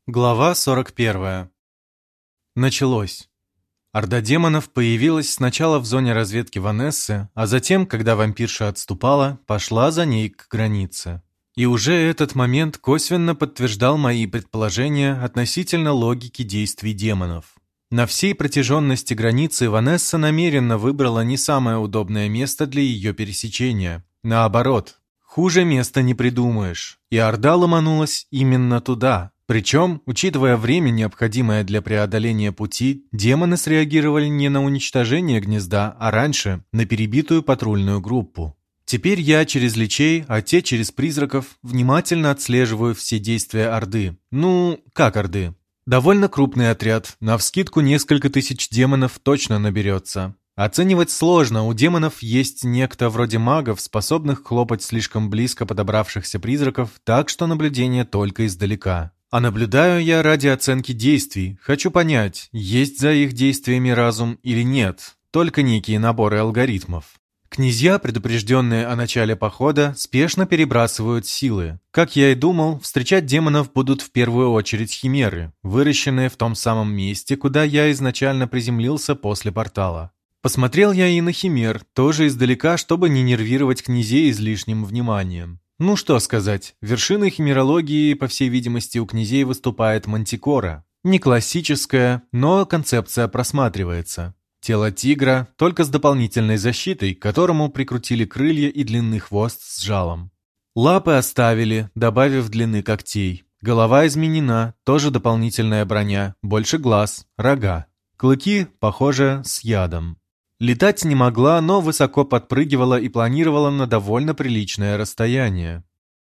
Глава 41. Началось. Орда демонов появилась сначала в зоне разведки Ванессы, а затем, когда вампирша отступала, пошла за ней к границе. И уже этот момент косвенно подтверждал мои предположения относительно логики действий демонов. На всей протяженности границы Ванесса намеренно выбрала не самое удобное место для ее пересечения. Наоборот, хуже места не придумаешь. И Орда ломанулась именно туда. Причем, учитывая время, необходимое для преодоления пути, демоны среагировали не на уничтожение гнезда, а раньше на перебитую патрульную группу. Теперь я через личей, а те через призраков внимательно отслеживаю все действия Орды. Ну, как Орды? Довольно крупный отряд, навскидку несколько тысяч демонов точно наберется. Оценивать сложно, у демонов есть некто вроде магов, способных хлопать слишком близко подобравшихся призраков, так что наблюдение только издалека. А наблюдаю я ради оценки действий. Хочу понять, есть за их действиями разум или нет. Только некие наборы алгоритмов. Князья, предупрежденные о начале похода, спешно перебрасывают силы. Как я и думал, встречать демонов будут в первую очередь химеры, выращенные в том самом месте, куда я изначально приземлился после портала. Посмотрел я и на химер, тоже издалека, чтобы не нервировать князей излишним вниманием. Ну что сказать, вершиной химерологии, по всей видимости, у князей выступает мантикора. Не классическая, но концепция просматривается. Тело тигра, только с дополнительной защитой, к которому прикрутили крылья и длинный хвост с жалом. Лапы оставили, добавив длины когтей. Голова изменена, тоже дополнительная броня, больше глаз, рога. Клыки, похоже, с ядом. Летать не могла, но высоко подпрыгивала и планировала на довольно приличное расстояние.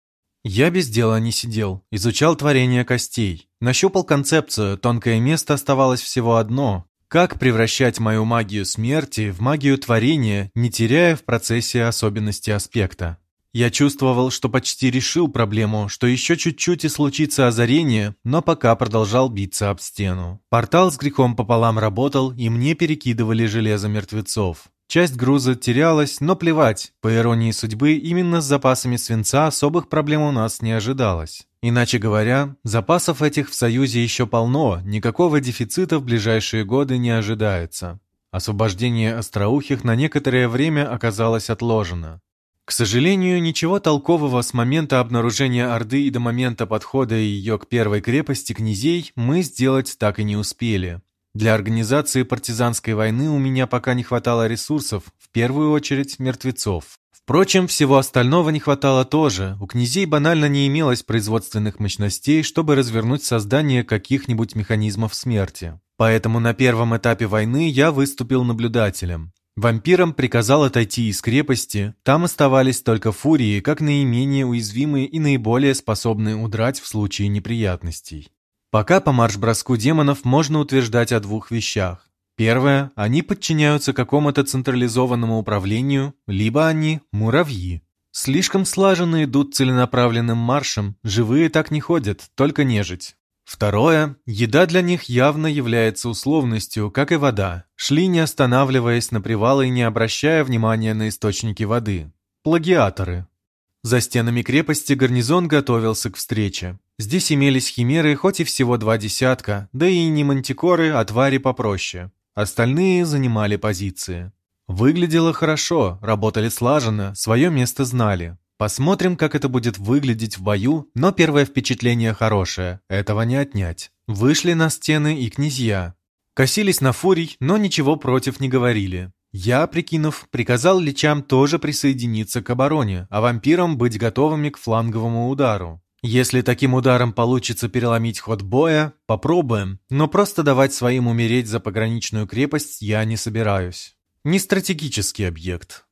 Я без дела не сидел, изучал творение костей. Нащупал концепцию, тонкое место оставалось всего одно. Как превращать мою магию смерти в магию творения, не теряя в процессе особенности аспекта. Я чувствовал, что почти решил проблему, что еще чуть-чуть и случится озарение, но пока продолжал биться об стену. Портал с грехом пополам работал, и мне перекидывали железо мертвецов. Часть груза терялась, но плевать, по иронии судьбы, именно с запасами свинца особых проблем у нас не ожидалось. Иначе говоря, запасов этих в Союзе еще полно, никакого дефицита в ближайшие годы не ожидается. Освобождение остроухих на некоторое время оказалось отложено. К сожалению, ничего толкового с момента обнаружения Орды и до момента подхода ее к первой крепости князей мы сделать так и не успели. Для организации партизанской войны у меня пока не хватало ресурсов, в первую очередь мертвецов. Впрочем, всего остального не хватало тоже. У князей банально не имелось производственных мощностей, чтобы развернуть создание каких-нибудь механизмов смерти. Поэтому на первом этапе войны я выступил наблюдателем. Вампирам приказал отойти из крепости, там оставались только фурии, как наименее уязвимые и наиболее способные удрать в случае неприятностей. Пока по марш-броску демонов можно утверждать о двух вещах. Первое, они подчиняются какому-то централизованному управлению, либо они – муравьи. Слишком слаженно идут целенаправленным маршем, живые так не ходят, только нежить. Второе, еда для них явно является условностью, как и вода. Шли не останавливаясь на привалы и не обращая внимания на источники воды. Плагиаторы. За стенами крепости гарнизон готовился к встрече. Здесь имелись химеры, хоть и всего 2 десятка, да и не мантикоры, а твари попроще. Остальные занимали позиции. Выглядело хорошо, работали слаженно, свое место знали. Посмотрим, как это будет выглядеть в бою, но первое впечатление хорошее, этого не отнять. Вышли на стены и князья. Косились на фурий, но ничего против не говорили. Я, прикинув, приказал личам тоже присоединиться к обороне, а вампирам быть готовыми к фланговому удару. Если таким ударом получится переломить ход боя, попробуем, но просто давать своим умереть за пограничную крепость я не собираюсь. Не стратегический объект.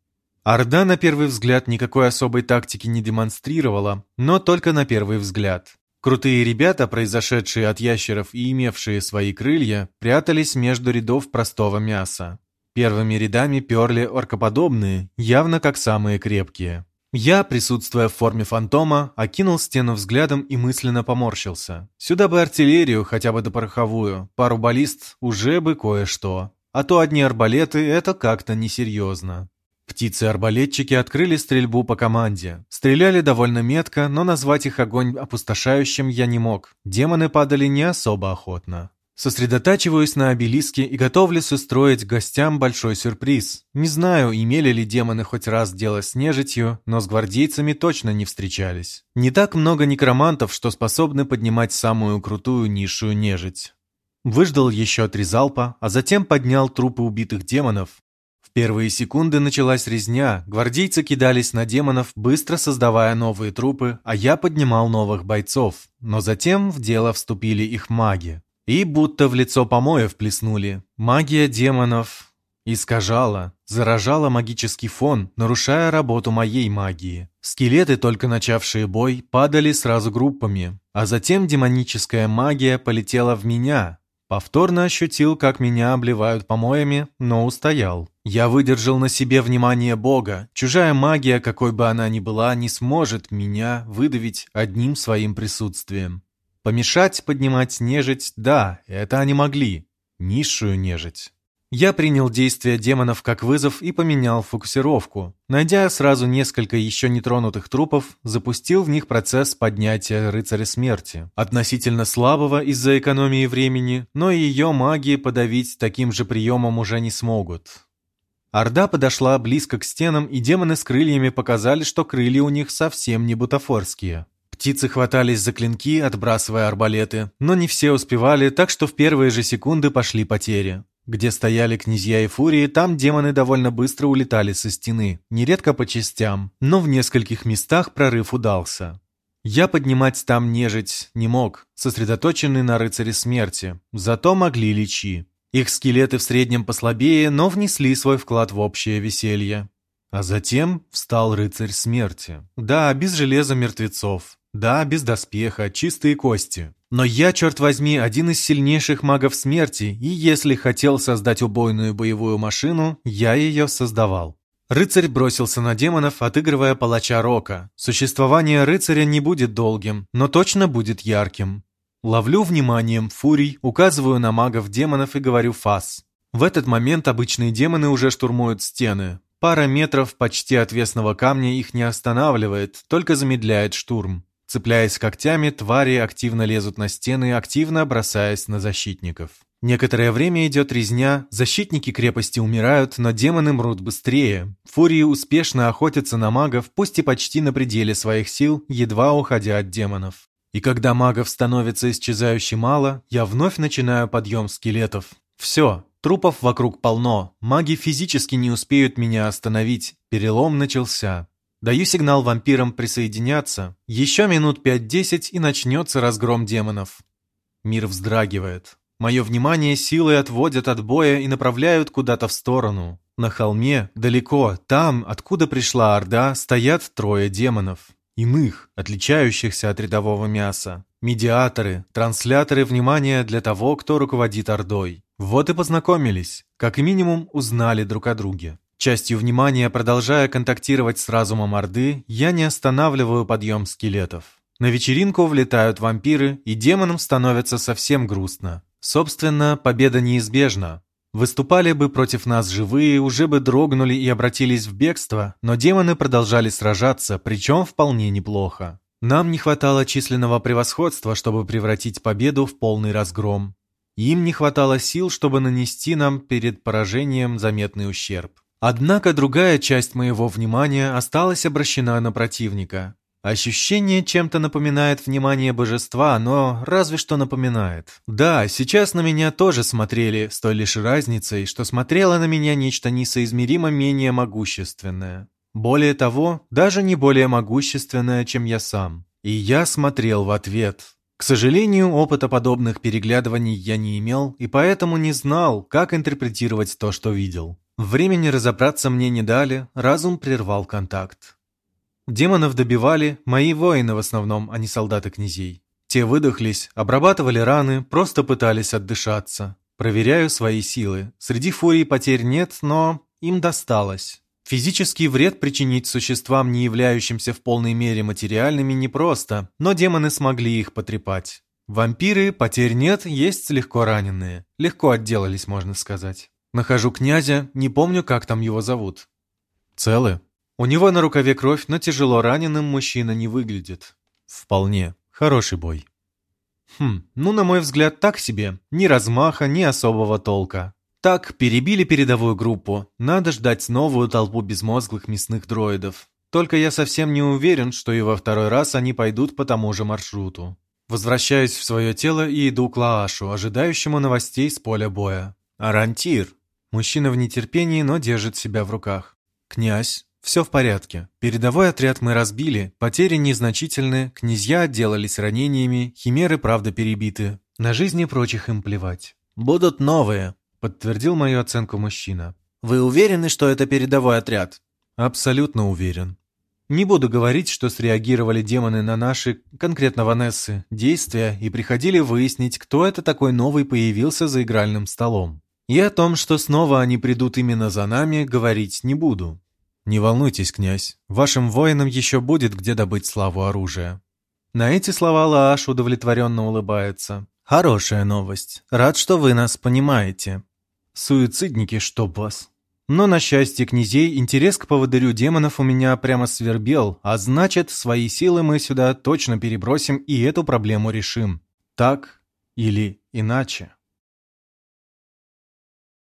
Орда на первый взгляд никакой особой тактики не демонстрировала, но только на первый взгляд. Крутые ребята, произошедшие от ящеров и имевшие свои крылья, прятались между рядов простого мяса. Первыми рядами перли оркоподобные, явно как самые крепкие. Я, присутствуя в форме фантома, окинул стену взглядом и мысленно поморщился. Сюда бы артиллерию, хотя бы допороховую, пару баллист, уже бы кое-что. А то одни арбалеты — это как-то несерьезно. Птицы-арбалетчики открыли стрельбу по команде. Стреляли довольно метко, но назвать их огонь опустошающим я не мог. Демоны падали не особо охотно. Сосредотачиваюсь на обелиске и готовлюсь устроить гостям большой сюрприз. Не знаю, имели ли демоны хоть раз дело с нежитью, но с гвардейцами точно не встречались. Не так много некромантов, что способны поднимать самую крутую низшую нежить. Выждал еще 3 залпа, а затем поднял трупы убитых демонов. В первые секунды началась резня, гвардейцы кидались на демонов, быстро создавая новые трупы, а я поднимал новых бойцов. Но затем в дело вступили их маги. И будто в лицо помоев плеснули. Магия демонов искажала, заражала магический фон, нарушая работу моей магии. Скелеты, только начавшие бой, падали сразу группами, а затем демоническая магия полетела в меня. Повторно ощутил, как меня обливают помоями, но устоял. Я выдержал на себе внимание Бога. Чужая магия, какой бы она ни была, не сможет меня выдавить одним своим присутствием. Помешать поднимать нежить, да, это они могли. Низшую нежить. Я принял действия демонов как вызов и поменял фокусировку. Найдя сразу несколько еще нетронутых трупов, запустил в них процесс поднятия рыцаря смерти. Относительно слабого из-за экономии времени, но ее магии подавить таким же приемом уже не смогут. Орда подошла близко к стенам, и демоны с крыльями показали, что крылья у них совсем не бутафорские. Птицы хватались за клинки, отбрасывая арбалеты, но не все успевали, так что в первые же секунды пошли потери. Где стояли князья и фурии, там демоны довольно быстро улетали со стены, нередко по частям, но в нескольких местах прорыв удался. Я поднимать там нежить не мог, сосредоточенный на рыцаре смерти, зато могли личи. Их скелеты в среднем послабее, но внесли свой вклад в общее веселье. А затем встал рыцарь смерти. Да, без железа мертвецов. Да, без доспеха, чистые кости. Но я, черт возьми, один из сильнейших магов смерти, и если хотел создать убойную боевую машину, я ее создавал. Рыцарь бросился на демонов, отыгрывая палача Рока. Существование рыцаря не будет долгим, но точно будет ярким. Ловлю вниманием фурий, указываю на магов-демонов и говорю «фас». В этот момент обычные демоны уже штурмуют стены. Пара метров почти отвесного камня их не останавливает, только замедляет штурм. Цепляясь когтями, твари активно лезут на стены, активно бросаясь на защитников. Некоторое время идет резня, защитники крепости умирают, но демоны мрут быстрее. Фурии успешно охотятся на магов, пусть и почти на пределе своих сил, едва уходя от демонов. И когда магов становится исчезающе мало, я вновь начинаю подъем скелетов. Все, трупов вокруг полно, маги физически не успеют меня остановить, перелом начался. Даю сигнал вампирам присоединяться. Еще минут 5-10 и начнется разгром демонов. Мир вздрагивает. Мое внимание силой отводят от боя и направляют куда-то в сторону. На холме, далеко, там, откуда пришла Орда, стоят 3 демонов. Иных, отличающихся от рядового мяса. Медиаторы, трансляторы внимания для того, кто руководит Ордой. Вот и познакомились. Как минимум узнали друг о друге. Частью внимания, продолжая контактировать с разумом Орды, я не останавливаю подъем скелетов. На вечеринку влетают вампиры, и демонам становится совсем грустно. Собственно, победа неизбежна. Выступали бы против нас живые, уже бы дрогнули и обратились в бегство, но демоны продолжали сражаться, причем вполне неплохо. Нам не хватало численного превосходства, чтобы превратить победу в полный разгром. Им не хватало сил, чтобы нанести нам перед поражением заметный ущерб. Однако другая часть моего внимания осталась обращена на противника. Ощущение чем-то напоминает внимание божества, но разве что напоминает. Да, сейчас на меня тоже смотрели, с той лишь разницей, что смотрело на меня нечто несоизмеримо менее могущественное. Более того, даже не более могущественное, чем я сам. И я смотрел в ответ. К сожалению, опыта подобных переглядываний я не имел, и поэтому не знал, как интерпретировать то, что видел. Времени разобраться мне не дали, разум прервал контакт. Демонов добивали мои воины в основном, а не солдаты князей. Те выдохлись, обрабатывали раны, просто пытались отдышаться. Проверяю свои силы. Среди фурий потерь нет, но им досталось. Физический вред причинить существам, не являющимся в полной мере материальными, непросто, но демоны смогли их потрепать. Вампиры, потерь нет, есть легко раненые. Легко отделались, можно сказать. Нахожу князя, не помню, как там его зовут. Целы? У него на рукаве кровь, но тяжело раненым мужчина не выглядит. Вполне. Хороший бой. Ну, на мой взгляд, так себе. Ни размаха, ни особого толка. Так, перебили передовую группу. Надо ждать новую толпу безмозглых мясных дроидов. Только я совсем не уверен, что и во второй раз они пойдут по тому же маршруту. Возвращаюсь в свое тело и иду к Лаашу, ожидающему новостей с поля боя. «Арантир!» Мужчина в нетерпении, но держит себя в руках. «Князь, все в порядке. Передовой отряд мы разбили, потери незначительны, князья отделались ранениями, химеры правда перебиты. На жизни прочих им плевать. Будут новые», — подтвердил мою оценку мужчина. «Вы уверены, что это передовой отряд?» «Абсолютно уверен. Не буду говорить, что среагировали демоны на наши, конкретно Ванессы, действия и приходили выяснить, кто это такой новый появился за игральным столом. И о том, что снова они придут именно за нами, говорить не буду. Не волнуйтесь, князь, вашим воинам еще будет где добыть славу оружия». На эти слова Лааш удовлетворенно улыбается. «Хорошая новость. Рад, что вы нас понимаете. Суицидники, чтоб вас». Но, на счастье князей, интерес к поводырю демонов у меня прямо свербел, а значит, свои силы мы сюда точно перебросим и эту проблему решим. Так или иначе.